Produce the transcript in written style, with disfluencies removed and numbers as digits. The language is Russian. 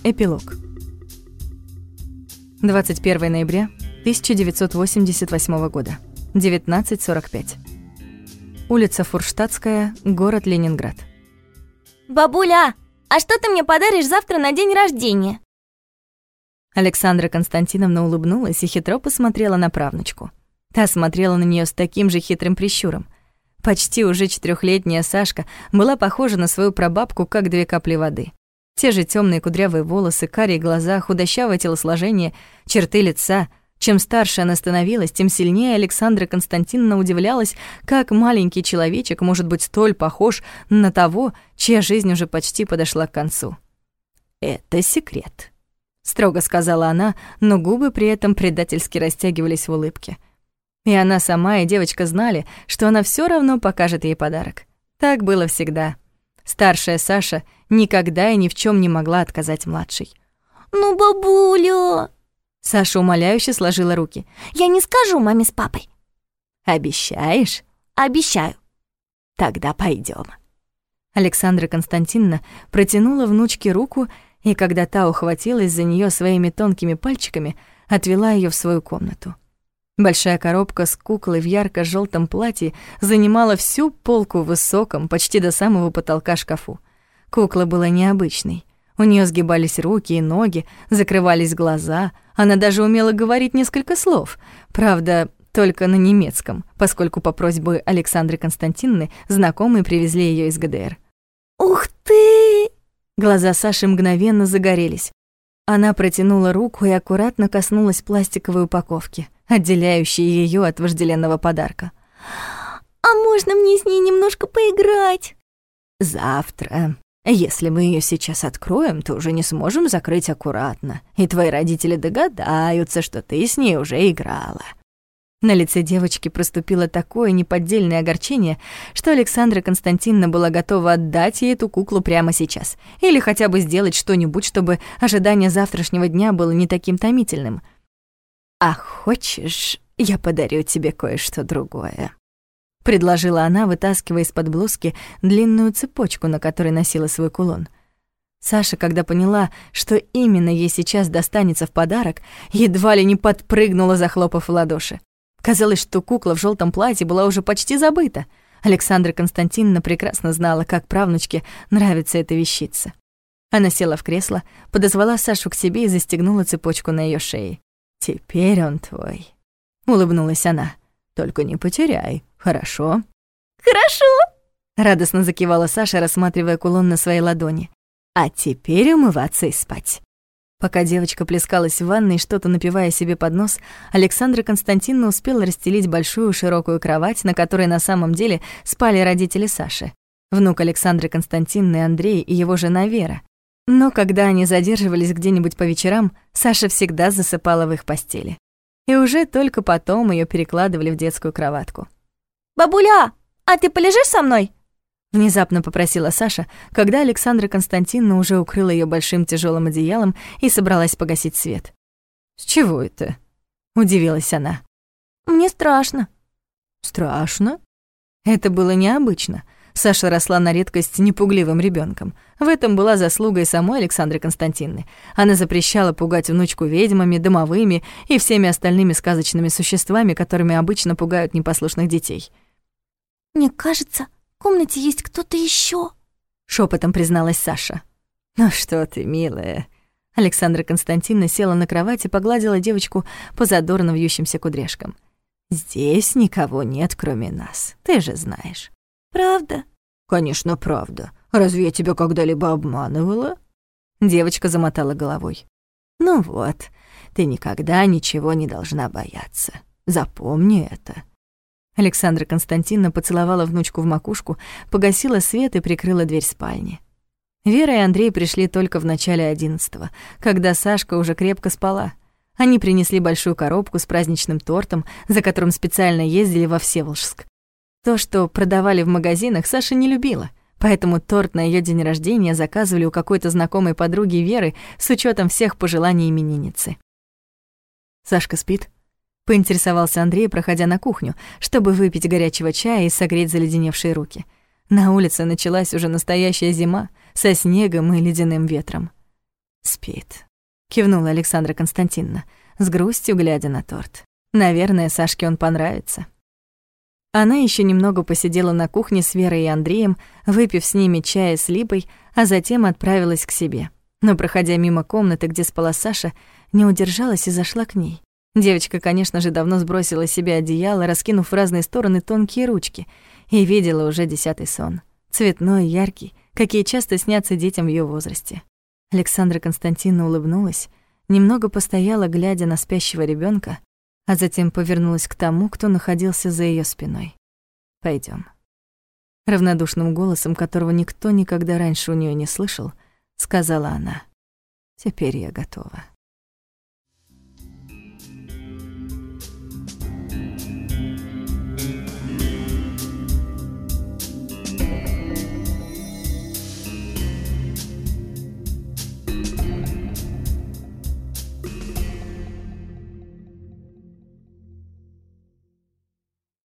Эпилог. 21 ноября 1988 года, 19:45. Улица Фурштадтская, город Ленинград. «Бабуля, а что ты мне подаришь завтра на день рождения?» Александра Константиновна улыбнулась и хитро посмотрела на правнучку. Та смотрела на нее с таким же хитрым прищуром. Почти уже 4-летняя Сашка была похожа на свою прабабку, как 2 капли воды. Те же темные кудрявые волосы, карие глаза, худощавое телосложение, черты лица. Чем старше она становилась, тем сильнее Александра Константиновна удивлялась, как маленький человечек может быть столь похож на того, чья жизнь уже почти подошла к концу. «Это секрет», — строго сказала она, но губы при этом предательски растягивались в улыбке. И она сама, и девочка знали, что она все равно покажет ей подарок. Так было всегда. Старшая Саша никогда и ни в чем не могла отказать младшей. «Ну, бабуля!» Саша умоляюще сложила руки. «Я не скажу маме с папой». «Обещаешь?» «Обещаю». «Тогда пойдем. Александра Константиновна протянула внучке руку, и когда та ухватилась за нее своими тонкими пальчиками, отвела ее в свою комнату. Большая коробка с куклой в ярко-желтом платье занимала всю полку в высоком, почти до самого потолка шкафу. Кукла была необычной. У нее сгибались руки и ноги, закрывались глаза. Она даже умела говорить несколько слов. Правда, только на немецком, поскольку по просьбе Александры Константиновны знакомые привезли ее из ГДР. «Ух ты!» Глаза Саши мгновенно загорелись. Она протянула руку и аккуратно коснулась пластиковой упаковки, отделяющей ее от вожделенного подарка. «А можно мне с ней немножко поиграть?» «Завтра. Если мы ее сейчас откроем, то уже не сможем закрыть аккуратно, и твои родители догадаются, что ты с ней уже играла». На лице девочки проступило такое неподдельное огорчение, что Александра Константиновна была готова отдать ей эту куклу прямо сейчас, или хотя бы сделать что-нибудь, чтобы ожидание завтрашнего дня было не таким томительным. «А хочешь, я подарю тебе кое-что другое?» — предложила она, вытаскивая из-под блузки длинную цепочку, на которой носила свой кулон. Саша, когда поняла, что именно ей сейчас достанется в подарок, едва ли не подпрыгнула, захлопав в ладоши. Казалось, что кукла в желтом платье была уже почти забыта. Александра Константиновна прекрасно знала, как правнучке нравится эта вещица. Она села в кресло, подозвала Сашу к себе и застегнула цепочку на ее шее. «Теперь он твой», — улыбнулась она. «Только не потеряй, хорошо?» «Хорошо!» — радостно закивала Саша, рассматривая кулон на своей ладони. «А теперь умываться и спать». Пока девочка плескалась в ванной, что-то напивая себе под нос, Александра Константиновна успела расстелить большую широкую кровать, на которой на самом деле спали родители Саши. Внук Александры Константиновны Андрей и его жена Вера. Но когда они задерживались где-нибудь по вечерам, Саша всегда засыпала в их постели. И уже только потом ее перекладывали в детскую кроватку. «Бабуля, а ты полежишь со мной?» Внезапно попросила Саша, когда Александра Константиновна уже укрыла ее большим тяжелым одеялом и собралась погасить свет. «С чего это?» — удивилась она. «Мне страшно». «Страшно?» Это было необычно. Саша росла на редкость непугливым ребенком. В этом была заслуга и самой Александры Константиновны. Она запрещала пугать внучку ведьмами, домовыми и всеми остальными сказочными существами, которыми обычно пугают непослушных детей. «Мне кажется, в комнате есть кто-то еще», — шепотом призналась Саша. «Ну что ты, милая». Александра Константиновна села на кровать и погладила девочку по задорно вьющимся кудряшкам. «Здесь никого нет, кроме нас, ты же знаешь». «Правда?» «Конечно, правда. Разве я тебя когда-либо обманывала?» Девочка замотала головой. «Ну вот, ты никогда ничего не должна бояться. Запомни это». Александра Константиновна поцеловала внучку в макушку, погасила свет и прикрыла дверь спальни. Вера и Андрей пришли только в начале 11-го, когда Сашка уже крепко спала. Они принесли большую коробку с праздничным тортом, за которым специально ездили во Всеволожск. То, что продавали в магазинах, Саша не любила, поэтому торт на ее день рождения заказывали у какой-то знакомой подруги Веры с учетом всех пожеланий именинницы. «Сашка спит?» — поинтересовался Андрей, проходя на кухню, чтобы выпить горячего чая и согреть заледеневшие руки. На улице началась уже настоящая зима со снегом и ледяным ветром. «Спит», — кивнула Александра Константиновна, с грустью глядя на торт. «Наверное, Сашке он понравится». Она еще немного посидела на кухне с Верой и Андреем, выпив с ними чая с липой, а затем отправилась к себе. Но, проходя мимо комнаты, где спала Саша, не удержалась и зашла к ней. Девочка, конечно же, давно сбросила с себя одеяло, раскинув в разные стороны тонкие ручки, и видела уже 10-й сон. Цветной, яркий, какие часто снятся детям в её возрасте. Александра Константиновна улыбнулась, немного постояла, глядя на спящего ребёнка, а затем повернулась к тому, кто находился за её спиной. «Пойдём». Равнодушным голосом, которого никто никогда раньше у неё не слышал, сказала она: «Теперь я готова».